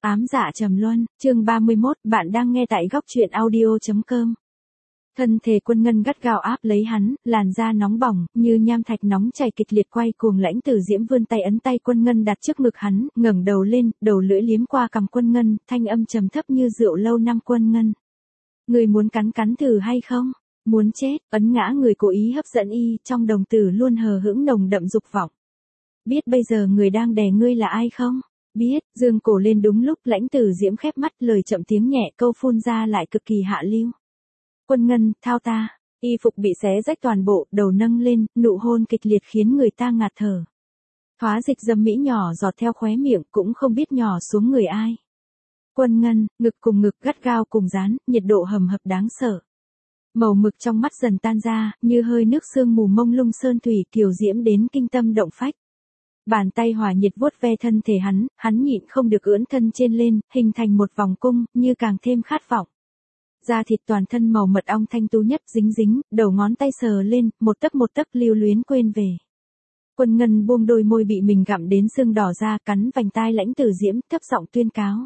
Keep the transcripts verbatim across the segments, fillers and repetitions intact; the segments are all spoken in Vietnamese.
Ám dạ trầm luân, chương ba mươi mốt, bạn đang nghe tại góc truyện audio chấm com. Thân thể Quân Ngân gắt gao áp lấy hắn, làn da nóng bỏng, như nham thạch nóng chảy kịch liệt quay cuồng. Lãnh Tử Diễm vươn tay ấn tay Quân Ngân đặt trước ngực hắn, ngẩng đầu lên, đầu lưỡi liếm qua cằm Quân Ngân, thanh âm trầm thấp như rượu lâu năm. Quân Ngân, người muốn cắn cắn thử hay không? Muốn chết? Ấn ngã người cố ý hấp dẫn y, trong đồng tử luôn hờ hững nồng đậm dục vọng. Biết bây giờ người đang đè ngươi là ai không? Biết. Dương cổ lên đúng lúc. Lãnh Tử Diễm khép mắt, lời chậm tiếng nhẹ, câu phun ra lại cực kỳ hạ lưu. Quân Ngân, thao ta. Y phục bị xé rách toàn bộ, đầu nâng lên, nụ hôn kịch liệt khiến người ta ngạt thở. Thoá dịch dâm mỹ nhỏ giọt theo khóe miệng, cũng không biết nhỏ xuống người ai. Quân Ngân, ngực cùng ngực gắt gao cùng dán, nhiệt độ hầm hập đáng sợ. Màu mực trong mắt dần tan ra, như hơi nước sương mù mông lung sơn thủy, kiều diễm đến kinh tâm động phách. Bàn tay hỏa nhiệt vuốt ve thân thể hắn, hắn nhịn không được ưỡn thân trên lên, hình thành một vòng cung, như càng thêm khát vọng. Da thịt toàn thân màu mật ong thanh tú nhất dính dính, đầu ngón tay sờ lên, một tấc một tấc lưu luyến quên về. Quân Ngân buông đôi môi bị mình gặm đến sưng đỏ ra, cắn vành tai Lãnh Tử Diễm, thấp giọng tuyên cáo.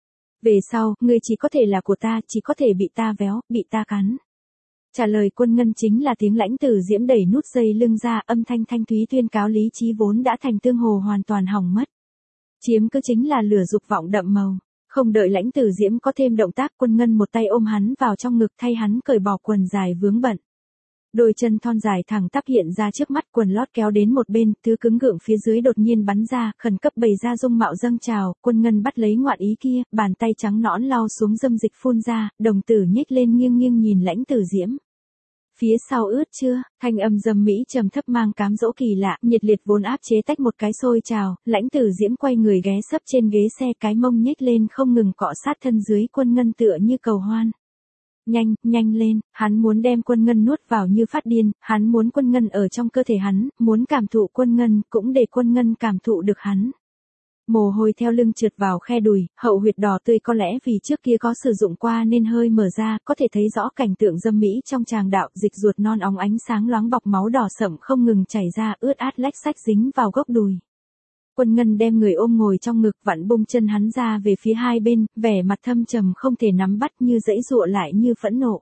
Về sau, ngươi chỉ có thể là của ta, chỉ có thể bị ta véo, bị ta cắn. Trả lời Quân Ngân chính là tiếng Lãnh Tử Diễm đẩy nút dây lưng ra, âm thanh thanh thúy tuyên cáo lý trí vốn đã thành tương hồ hoàn toàn hỏng mất. Chiếm cứ chính là lửa dục vọng đậm màu. Không đợi Lãnh Tử Diễm có thêm động tác, Quân Ngân một tay ôm hắn vào trong ngực, thay hắn cởi bỏ quần dài vướng bận. Đôi chân thon dài thẳng tắp hiện ra trước mắt, quần lót kéo đến một bên, thứ cứng gượng phía dưới đột nhiên bắn ra, khẩn cấp bày ra dung mạo dâng trào. Quân Ngân bắt lấy ngoạn ý kia, bàn tay trắng nõn lau xuống dâm dịch phun ra, đồng tử nhếch lên nghiêng nghiêng nhìn Lãnh Tử Diễm. Phía sau ướt chưa? Thanh âm dâm mỹ trầm thấp mang cám dỗ kỳ lạ, nhiệt liệt vốn áp chế tách một cái sôi trào. Lãnh Tử Diễm quay người ghé sấp trên ghế xe, cái mông nhếch lên không ngừng cọ sát thân dưới Quân Ngân tựa như cầu hoan. Nhanh, nhanh lên, hắn muốn đem Quân Ngân nuốt vào như phát điên, hắn muốn Quân Ngân ở trong cơ thể hắn, muốn cảm thụ Quân Ngân, cũng để Quân Ngân cảm thụ được hắn. Mồ hôi theo lưng trượt vào khe đùi, hậu huyệt đỏ tươi có lẽ vì trước kia có sử dụng qua nên hơi mở ra, có thể thấy rõ cảnh tượng dâm mỹ trong tràng đạo, dịch ruột non óng ánh sáng loáng bọc máu đỏ sẫm không ngừng chảy ra, ướt át lách xách dính vào gốc đùi. Quân Ngân đem người ôm ngồi trong ngực, vặn bung chân hắn ra về phía hai bên, vẻ mặt thâm trầm không thể nắm bắt, như giãy giụa lại như phẫn nộ.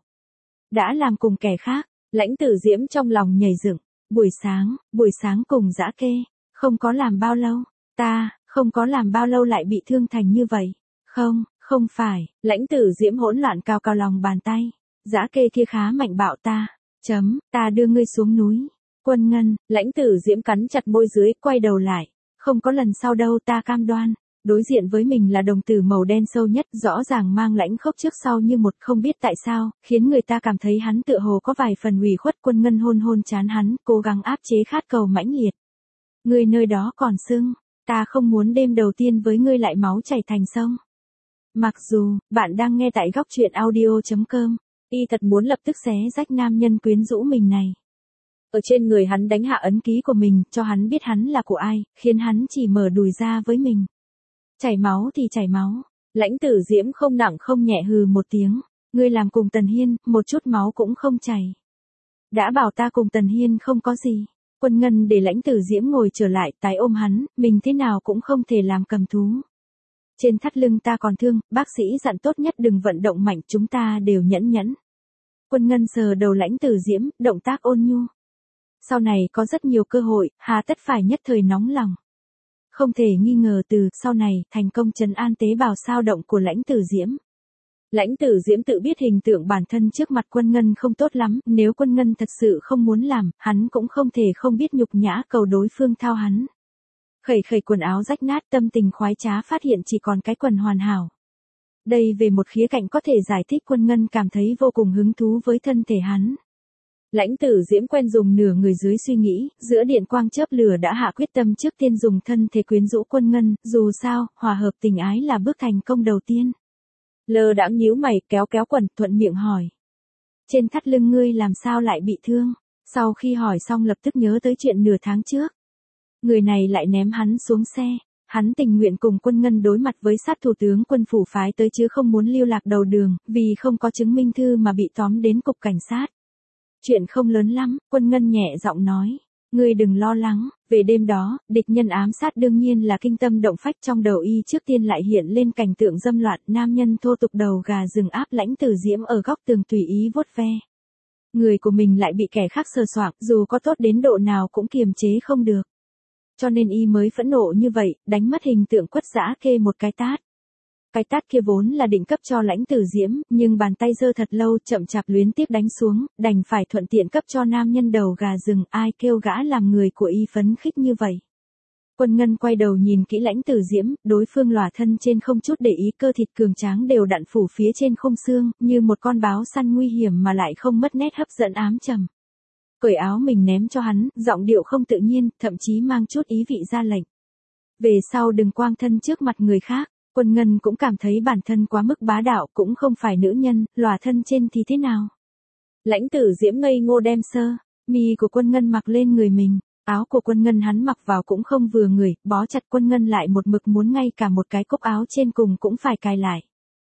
Đã làm cùng kẻ khác. Lãnh Tử Diễm trong lòng nhảy dựng. Buổi sáng, buổi sáng cùng Dã Kê, không có làm bao lâu, ta không có làm bao lâu lại bị thương thành như vậy. Không, không phải. Lãnh Tử Diễm hỗn loạn cao cao lòng bàn tay. Dã Kê kia khá mạnh bạo ta. Chấm, ta đưa ngươi xuống núi. Quân Ngân, Lãnh Tử Diễm cắn chặt môi dưới, quay đầu lại. Không có lần sau đâu, ta cam đoan. Đối diện với mình là đồng tử màu đen sâu nhất, rõ ràng mang lãnh khốc trước sau như một, không biết tại sao, khiến người ta cảm thấy hắn tựa hồ có vài phần ủy khuất. Quân Ngân hôn hôn trán hắn, cố gắng áp chế khát cầu mãnh liệt. Ngươi nơi đó còn sưng. Ta không muốn đêm đầu tiên với ngươi lại máu chảy thành sông. Mặc dù, bạn đang nghe tại góc truyện audio chấm com, y thật muốn lập tức xé rách nam nhân quyến rũ mình này. Ở trên người hắn đánh hạ ấn ký của mình, cho hắn biết hắn là của ai, khiến hắn chỉ mở đùi ra với mình. Chảy máu thì chảy máu. Lãnh Tử Diễm không nặng không nhẹ hừ một tiếng. Ngươi làm cùng Tần Hiên, một chút máu cũng không chảy. Đã bảo ta cùng Tần Hiên không có gì. Quân Ngân để Lãnh Tử Diễm ngồi trở lại, tái ôm hắn, mình thế nào cũng không thể làm cầm thú. Trên thắt lưng ta còn thương, bác sĩ dặn tốt nhất đừng vận động mạnh, chúng ta đều nhẫn nhẫn. Quân Ngân sờ đầu Lãnh Tử Diễm, động tác ôn nhu. Sau này có rất nhiều cơ hội, hà tất phải nhất thời nóng lòng. Không thể nghi ngờ từ sau này thành công trấn an tế bào sao động của Lãnh Tử Diễm. Lãnh Tử Diễm tự biết hình tượng bản thân trước mặt Quân Ngân không tốt lắm, nếu Quân Ngân thật sự không muốn làm, hắn cũng không thể không biết nhục nhã cầu đối phương thao hắn. Khẩy khẩy quần áo rách nát, tâm tình khoái trá phát hiện chỉ còn cái quần hoàn hảo. Đây về một khía cạnh có thể giải thích Quân Ngân cảm thấy vô cùng hứng thú với thân thể hắn. Lãnh Tử Diễm quen dùng nửa người dưới suy nghĩ, giữa điện quang chớp lửa đã hạ quyết tâm trước tiên dùng thân thể quyến rũ Quân Ngân, dù sao, hòa hợp tình ái là bước thành công đầu tiên. Lơ đãng nhíu mày, kéo kéo quần, thuận miệng hỏi. Trên thắt lưng ngươi làm sao lại bị thương? Sau khi hỏi xong lập tức nhớ tới chuyện nửa tháng trước. Người này lại ném hắn xuống xe. Hắn tình nguyện cùng Quân Ngân đối mặt với sát thủ tướng quân phủ phái tới chứ không muốn lưu lạc đầu đường, vì không có chứng minh thư mà bị tóm đến cục cảnh sát. Chuyện không lớn lắm, Quân Ngân nhẹ giọng nói. Ngươi đừng lo lắng, Về đêm đó, địch nhân ám sát đương nhiên là kinh tâm động phách, trong đầu y trước tiên lại hiện lên cảnh tượng dâm loạn, nam nhân thô tục đầu gà rừng áp Lãnh Tử Diễm ở góc tường tùy ý vuốt ve. Người của mình lại bị kẻ khác sờ soạng, dù có tốt đến độ nào cũng kiềm chế không được. Cho nên y mới phẫn nộ như vậy, đánh mất hình tượng quất dã kê một cái tát. Cái tát kia vốn là định cấp cho Lãnh Tử Diễm, nhưng bàn tay giơ thật lâu chậm chạp luyến tiếc đánh xuống, đành phải thuận tiện cấp cho nam nhân đầu gà rừng, ai kêu gã làm người của y phấn khích như vậy. Quân Ngân quay đầu nhìn kỹ Lãnh Tử Diễm, đối phương lòa thân trên không chút để ý, cơ thịt cường tráng đều đặn phủ phía trên khung xương, như một con báo săn nguy hiểm mà lại không mất nét hấp dẫn ám trầm. Cởi áo mình ném cho hắn, giọng điệu không tự nhiên, thậm chí mang chút ý vị ra lệnh. Về sau đừng quang thân trước mặt người khác. Quân Ngân cũng cảm thấy bản thân quá mức bá đạo, cũng không phải nữ nhân, lòa thân trên thì thế nào. Lãnh Tử Diễm ngây ngô đem sơ mi của Quân Ngân mặc lên người mình, áo của Quân Ngân hắn mặc vào cũng không vừa người, bó chặt Quân Ngân lại một mực muốn ngay cả một cái cúc áo trên cùng cũng phải cài lại.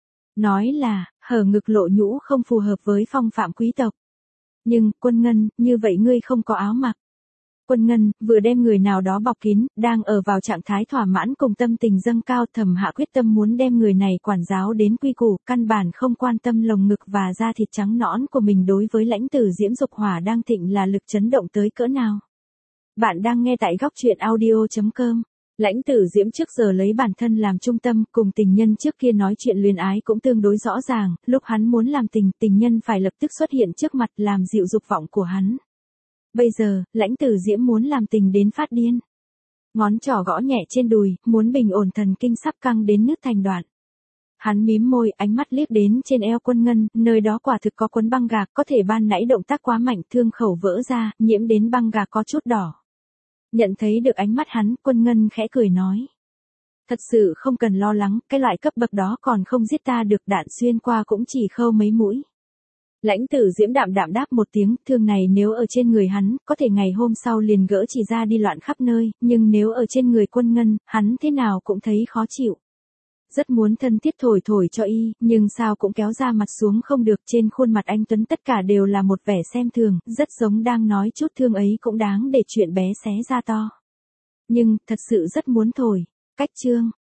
Nói là, hở ngực lộ nhũ không phù hợp với phong phạm quý tộc. Nhưng, Quân Ngân, như vậy ngươi không có áo mặc. Quân Ngân, vừa đem người nào đó bọc kín, đang ở vào trạng thái thỏa mãn cùng tâm tình dâng cao, thầm hạ quyết tâm muốn đem người này quản giáo đến quy củ, căn bản không quan tâm lồng ngực và da thịt trắng nõn của mình đối với Lãnh Tử Diễm dục hỏa đang thịnh là lực chấn động tới cỡ nào. Bạn đang nghe tại góc truyện audio chấm com. Lãnh Tử Diễm trước giờ lấy bản thân làm trung tâm, cùng tình nhân trước kia nói chuyện luyến ái cũng tương đối rõ ràng, lúc hắn muốn làm tình, tình nhân phải lập tức xuất hiện trước mặt làm dịu dục vọng của hắn. Bây giờ, Lãnh Tử Diễm muốn làm tình đến phát điên. Ngón trỏ gõ nhẹ trên đùi, muốn bình ổn thần kinh sắp căng đến nứt thành đoạn. Hắn mím môi, ánh mắt liếc đến trên eo Quân Ngân, nơi đó quả thực có quấn băng gạc, có thể ban nãy động tác quá mạnh, thương khẩu vỡ ra, nhiễm đến băng gạc có chút đỏ. Nhận thấy được ánh mắt hắn, Quân Ngân khẽ cười nói. Thật sự không cần lo lắng, cái loại cấp bậc đó còn không giết ta được, đạn xuyên qua cũng chỉ khâu mấy mũi. Lãnh Tử Diễm đạm đạm đáp một tiếng, thương này nếu ở trên người hắn, có thể ngày hôm sau liền gỡ chỉ ra đi loạn khắp nơi, nhưng nếu ở trên người Quân Ngân, hắn thế nào cũng thấy khó chịu. Rất muốn thân thiết thổi thổi cho y, nhưng sao cũng kéo ra mặt xuống không được, trên khuôn mặt anh Tuấn tất cả đều là một vẻ xem thường, rất giống đang nói chút thương ấy cũng đáng để chuyện bé xé ra to. Nhưng, thật sự rất muốn thổi. Cách chương